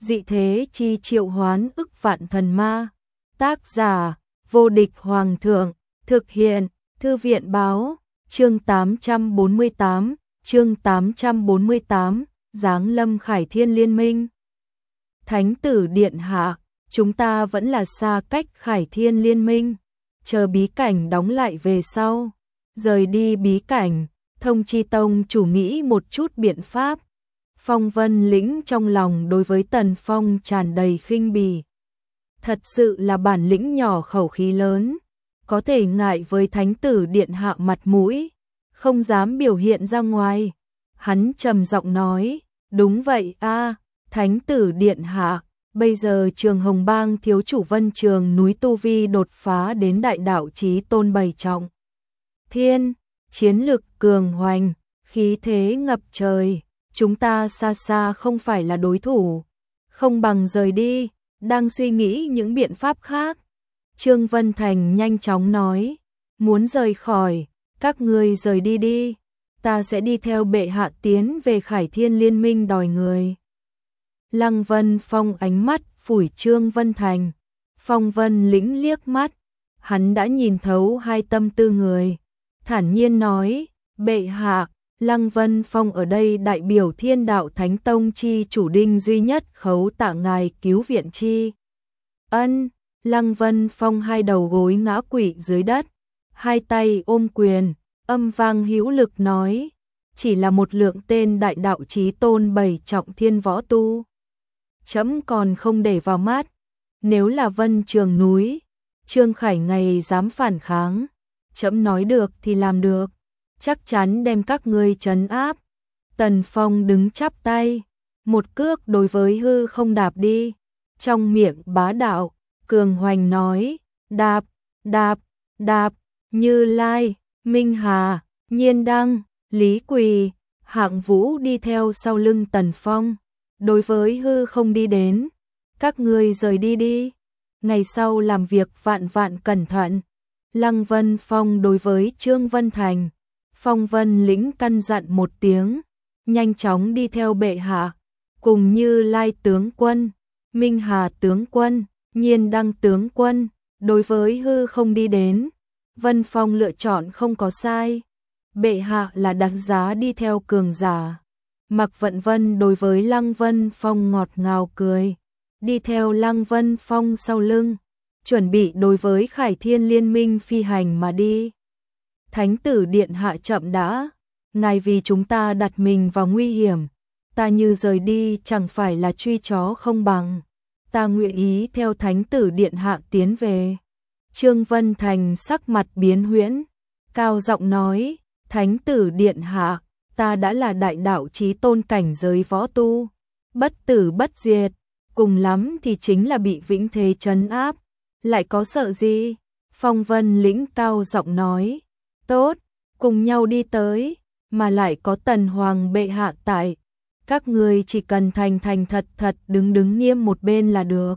dị thế chi triệu hoán ức vạn thần ma. Tác giả, vô địch hoàng thượng, thực hiện, thư viện báo, chương 848, Giáng lâm Khải Thiên Liên Minh. Thánh tử điện hạ, chúng ta vẫn là xa cách Khải Thiên Liên Minh, chờ bí cảnh đóng lại về sau, rời đi bí cảnh, thông chi tông chủ nghĩ một chút biện pháp. Phong Vân Lĩnh trong lòng đối với Tần Phong tràn đầy khinh bỉ. Thật sự là bản lĩnh nhỏ khẩu khí lớn, có thể ngại với thánh tử điện hạ mặt mũi, không dám biểu hiện ra ngoài. Hắn trầm giọng nói, đúng vậy a, thánh tử điện hạ, bây giờ Trường Hồng Bang thiếu chủ Vân Trường núi tu vi đột phá đến đại đạo chí tôn 7 trọng thiên, chiến lực cường hoành, khí thế ngập trời, chúng ta xa xa không phải là đối thủ, không bằng rời đi, đang suy nghĩ những biện pháp khác. Trương Vân Thành nhanh chóng nói, muốn rời khỏi, các ngươi rời đi đi, ta sẽ đi theo bệ hạ tiến về Khải Thiên Liên Minh đòi người. Lăng Vân Phong ánh mắt phủi Trương Vân Thành, Phong Vân Lĩnh liếc mắt, hắn đã nhìn thấu hai tâm tư người, thản nhiên nói, bệ hạ, Lăng Vân Phong ở đây đại biểu Thiên Đạo Thánh Tông chi chủ Đinh duy nhất khấu tạ ngài cứu viện chi ân. Lăng Vân Phong hai đầu gối ngã quỵ dưới đất, hai tay ôm quyền, âm vang hữu lực nói, chỉ là một lượng tên đại đạo chí tôn 7 trọng thiên võ tu, trẫm còn không để vào mắt, nếu là Vân Trường núi, Trương Khải ngày dám phản kháng, trẫm nói được thì làm được, chắc chắn đem các ngươi trấn áp. Tần Phong đứng chắp tay, một cước đối với hư không đạp đi, trong miệng bá đạo, cường hoành nói, đạp, đạp, đạp, Như Lai, Minh Hà, Nhiên Đăng, Lý Quỳ, Hạng Vũ đi theo sau lưng Tần Phong, đối với hư không đi đến, các ngươi rời đi đi, ngày sau làm việc vạn vạn cẩn thận. Lăng Vân Phong đối với Trương Vân Thành, Phong Vân Lĩnh căn dặn một tiếng, nhanh chóng đi theo bệ hạ, cùng Như Lai tướng quân, Minh Hà tướng quân, Nhiên Đăng tướng quân, đối với hư không đi đến. Vân Phong lựa chọn không có sai, bệ hạ là đáng giá đi theo cường giả. Mạc Vận Vân đối với Lăng Vân Phong ngọt ngào cười, đi theo Lăng Vân Phong sau lưng, chuẩn bị đối với Khải Thiên Liên Minh phi hành mà đi. Thánh tử điện hạ chậm đã, ngài vì chúng ta đặt mình vào nguy hiểm, ta như rời đi chẳng phải là truy chó không bằng, ta nguyện ý theo thánh tử điện hạ tiến về. Trương Vân Thành sắc mặt biến huyễn, cao giọng nói, thánh tử điện hạ, ta đã là đại đạo chí tôn cảnh giới võ tu, bất tử bất diệt, cùng lắm thì chính là bị vĩnh thế trấn áp, lại có sợ gì? Phong Vân Lĩnh cao giọng nói, tốt, cùng nhau đi tới, mà lại có Tần Hoàng bệ hạ tại, các người chỉ cần thành thành thật thật đứng nghiêm một bên là được.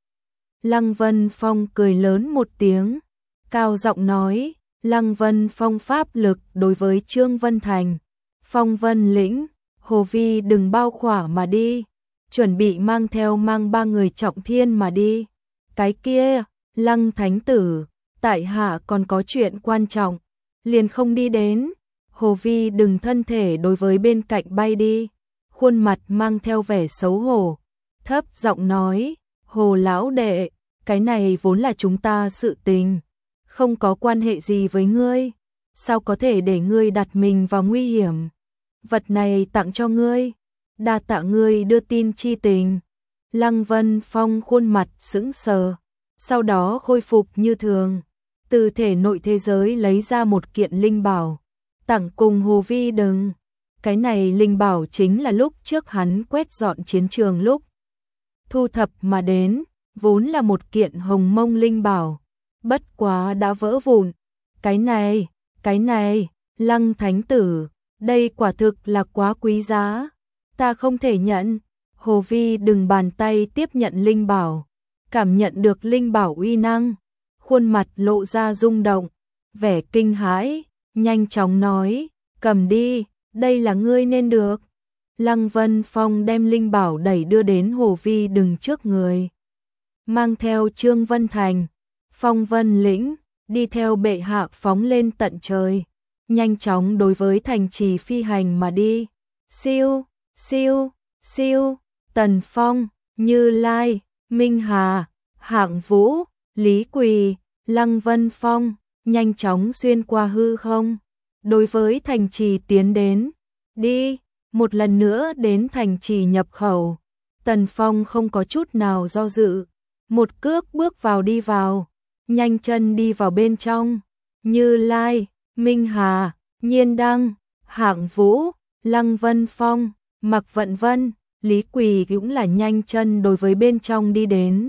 Lăng Vân Phong cười lớn một tiếng, cao giọng nói, Lăng Vân Phong pháp lực đối với Trương Vân Thành, Phong Vân Lĩnh, Hồ Vi đừng bao khỏa mà đi, chuẩn bị mang ba người trọng thiên mà đi. Cái kia, Lăng Thánh Tử, tại hạ còn có chuyện quan trọng, liền không đi đến. Hồ Vi đừng thân thể đối với bên cạnh bay đi, khuôn mặt mang theo vẻ xấu hổ, thấp giọng nói, Hồ lão đệ, cái này vốn là chúng ta sự tình, không có quan hệ gì với ngươi, sao có thể để ngươi đặt mình vào nguy hiểm, vật này tặng cho ngươi, đa tạ ngươi đưa tin chi tình. Lăng Vân Phong khuôn mặt sững sờ, sau đó khôi phục như thường, từ thể nội thế giới lấy ra một kiện linh bảo, tặng cùng Hồ Vi đừng. Cái này linh bảo chính là lúc trước hắn quét dọn chiến trường lúc thu thập mà đến, vốn là một kiện hồng mông linh bảo, bất quá đã vỡ vụn. Cái này, Lăng Thánh Tử, đây quả thực là quá quý giá, ta không thể nhận. Hồ Vi đừng bàn tay tiếp nhận linh bảo, cảm nhận được linh bảo uy năng, khuôn mặt lộ ra rung động, vẻ kinh hãi, nhanh chóng nói, cầm đi, đây là ngươi nên được. Lăng Vân Phong đem linh bảo đẩy đưa đến Hồ Vi đừng trước người. Mang theo Trương Vân Thành, Phong Vân Lĩnh, đi theo bệ hạ phóng lên tận trời. Nhanh chóng đối với thành trì phi hành mà đi. Siêu, siêu, siêu, Tần Phong, Như Lai, Minh Hà, Hạng Vũ, Lý Quỳ, Lăng Vân Phong, nhanh chóng xuyên qua hư không. Đối với thành trì tiến đến. Đi, một lần nữa đến thành trì nhập khẩu. Tần Phong không có chút nào do dự. Một cước bước vào đi vào. Nhanh chân đi vào bên trong. Như Lai, Minh Hà, Nhiên Đăng, Hạng Vũ, Lăng Vân Phong, Mạc Vận Vân, Lý Quỳ cũng là nhanh chân đối với bên trong đi đến.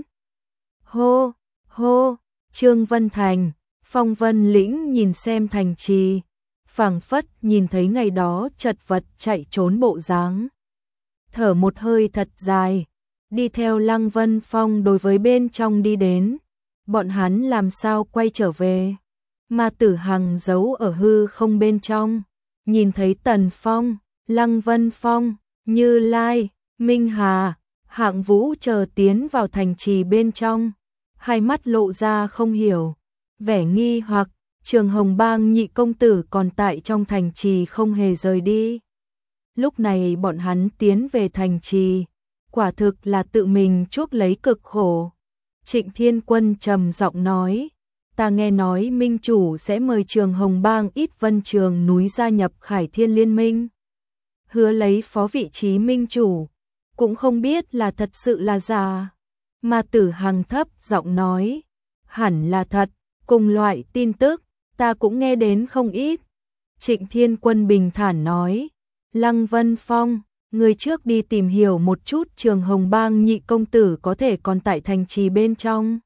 Hô, hô, Trương Vân Thành, Phong Vân Lĩnh nhìn xem thành trì, phảng phất nhìn thấy ngày đó chật vật chạy trốn bộ dáng. Thở một hơi thật dài, đi theo Lăng Vân Phong đối với bên trong đi đến. Bọn hắn làm sao quay trở về? Ma Tử Hằng giấu ở hư không bên trong, nhìn thấy Tần Phong, Lăng Vân Phong, Như Lai, Minh Hà, Hạng Vũ chờ tiến vào thành trì bên trong, hai mắt lộ ra không hiểu, vẻ nghi hoặc. Trường Hồng Bang nhị công tử còn tại trong thành trì không hề rời đi. Lúc này bọn hắn tiến về thành trì, quả thực là tự mình chuốc lấy cực khổ. Trịnh Thiên Quân trầm giọng nói, ta nghe nói minh chủ sẽ mời Trường Hồng Bang ít Vân Trường núi gia nhập Khải Thiên Liên Minh. Hứa lấy phó vị trí minh chủ, cũng không biết là thật sự là giả. Ma Tử Hằng thấp giọng nói, hẳn là thật, cùng loại tin tức, ta cũng nghe đến không ít. Trịnh Thiên Quân bình thản nói, Lăng Vân Phong, người trước đi tìm hiểu một chút Trường Hồng Bang nhị công tử có thể còn tại thành trì bên trong.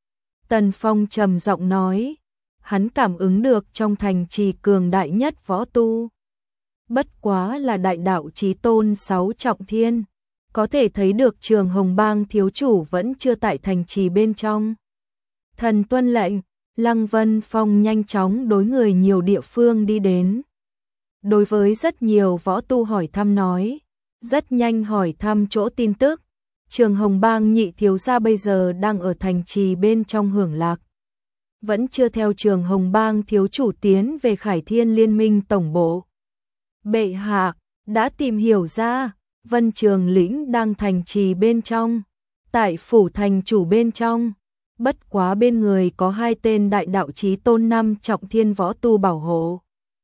Tần Phong trầm giọng nói, hắn cảm ứng được trong thành trì cường đại nhất võ tu. Bất quá là đại đạo chí tôn 6 trọng thiên, có thể thấy được Trường Hồng Bang thiếu chủ vẫn chưa tại thành trì bên trong. Thần tuân lệnh, Lăng Vân Phong nhanh chóng đối người nhiều địa phương đi đến. Đối với rất nhiều võ tu hỏi thăm nói, rất nhanh hỏi thăm chỗ tin tức. Trường Hồng Bang nhị thiếu gia bây giờ đang ở thành trì bên trong hưởng lạc. Vẫn chưa theo Trường Hồng Bang thiếu chủ tiến về Khải Thiên Liên Minh tổng bộ. Bệ hạ, đã tìm hiểu ra, Vân Trường Lĩnh đang thành trì bên trong, tại phủ thành chủ bên trong. Bất quá bên người có 2 tên đại đạo chí tôn 5 trọng thiên võ tu bảo hộ.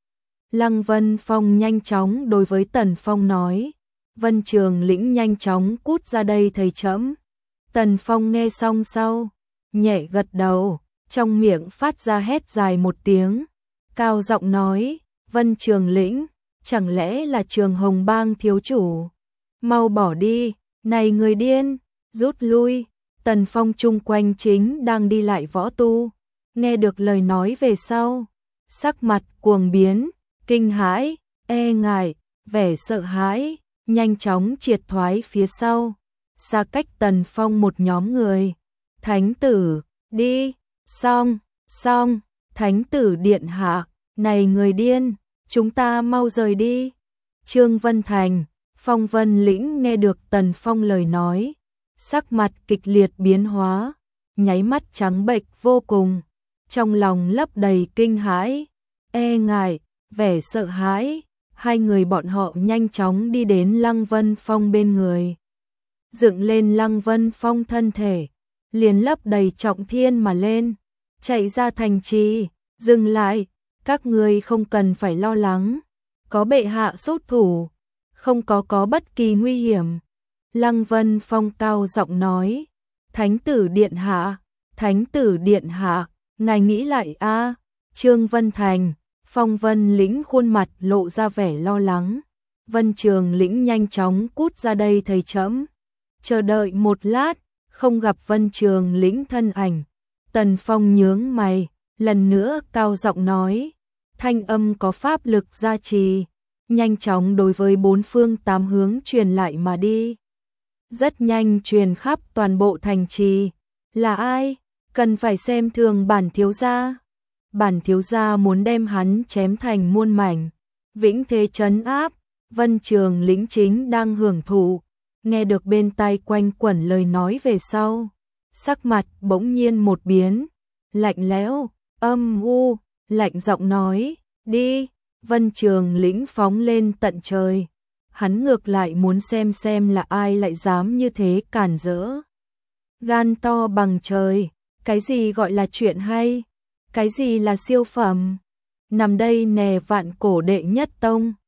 Lăng Vân Phong nhanh chóng đối với Tần Phong nói, Vân Trường Lĩnh nhanh chóng cút ra đây thầy trẫm. Tần Phong nghe xong sau, nhẹ gật đầu, trong miệng phát ra hét dài một tiếng, cao giọng nói, Vân Trường Lĩnh, chẳng lẽ là Trường Hồng Bang thiếu chủ? Mau bỏ đi, này người điên, rút lui. Tần Phong chung quanh chính đang đi lại võ tu, nghe được lời nói về sau, sắc mặt cuồng biến, kinh hãi, e ngại, vẻ sợ hãi, nhanh chóng triệt thoái phía sau, xa cách Tần Phong một nhóm người. Thánh tử, đi, xong, Thánh tử điện hạ, này người điên, chúng ta mau rời đi. Trương Vân Thành, Phong Vân Lĩnh nghe được Tần Phong lời nói, sắc mặt kịch liệt biến hóa, nháy mắt trắng bệch vô cùng, trong lòng lấp đầy kinh hãi, e ngại, vẻ sợ hãi. Hai người bọn họ nhanh chóng đi đến Lăng Vân Phong bên người, dựng lên Lăng Vân Phong thân thể, liền lấp đầy trọng thiên mà lên, chạy ra thành trì. Dừng lại, các ngươi không cần phải lo lắng, có bệ hạ xuất thủ, không có bất kỳ nguy hiểm. Lăng Vân Phong cao giọng nói, Thánh tử điện hạ, Thánh tử điện hạ, ngài nghĩ lại a. Trương Vân Thành, Phong Vân Lĩnh khuôn mặt lộ ra vẻ lo lắng. Vân Trường Lĩnh nhanh chóng cút ra đây thầy trẫm. Chờ đợi một lát, không gặp Vân Trường Lĩnh thân ảnh. Tần Phong nhướng mày, lần nữa cao giọng nói, thanh âm có pháp lực gia trì, nhanh chóng đối với 4 phương 8 hướng truyền lại mà đi. Rất nhanh truyền khắp toàn bộ thành trì. Là ai? Cần phải xem thường bản thiếu gia. Bản thiếu gia muốn đem hắn chém thành muôn mảnh, vĩnh thế trấn áp. Vân Trường Lĩnh chính đang hưởng thụ, nghe được bên tai quanh quẩn lời nói về sau, sắc mặt bỗng nhiên một biến, lạnh lẽo, âm u, lạnh giọng nói, đi. Vân Trường Lĩnh phóng lên tận trời, hắn ngược lại muốn xem là ai lại dám như thế cản rỡ. Gan to bằng trời, cái gì gọi là chuyện hay, cái gì là siêu phẩm, nằm đây nè vạn cổ đệ nhất tông.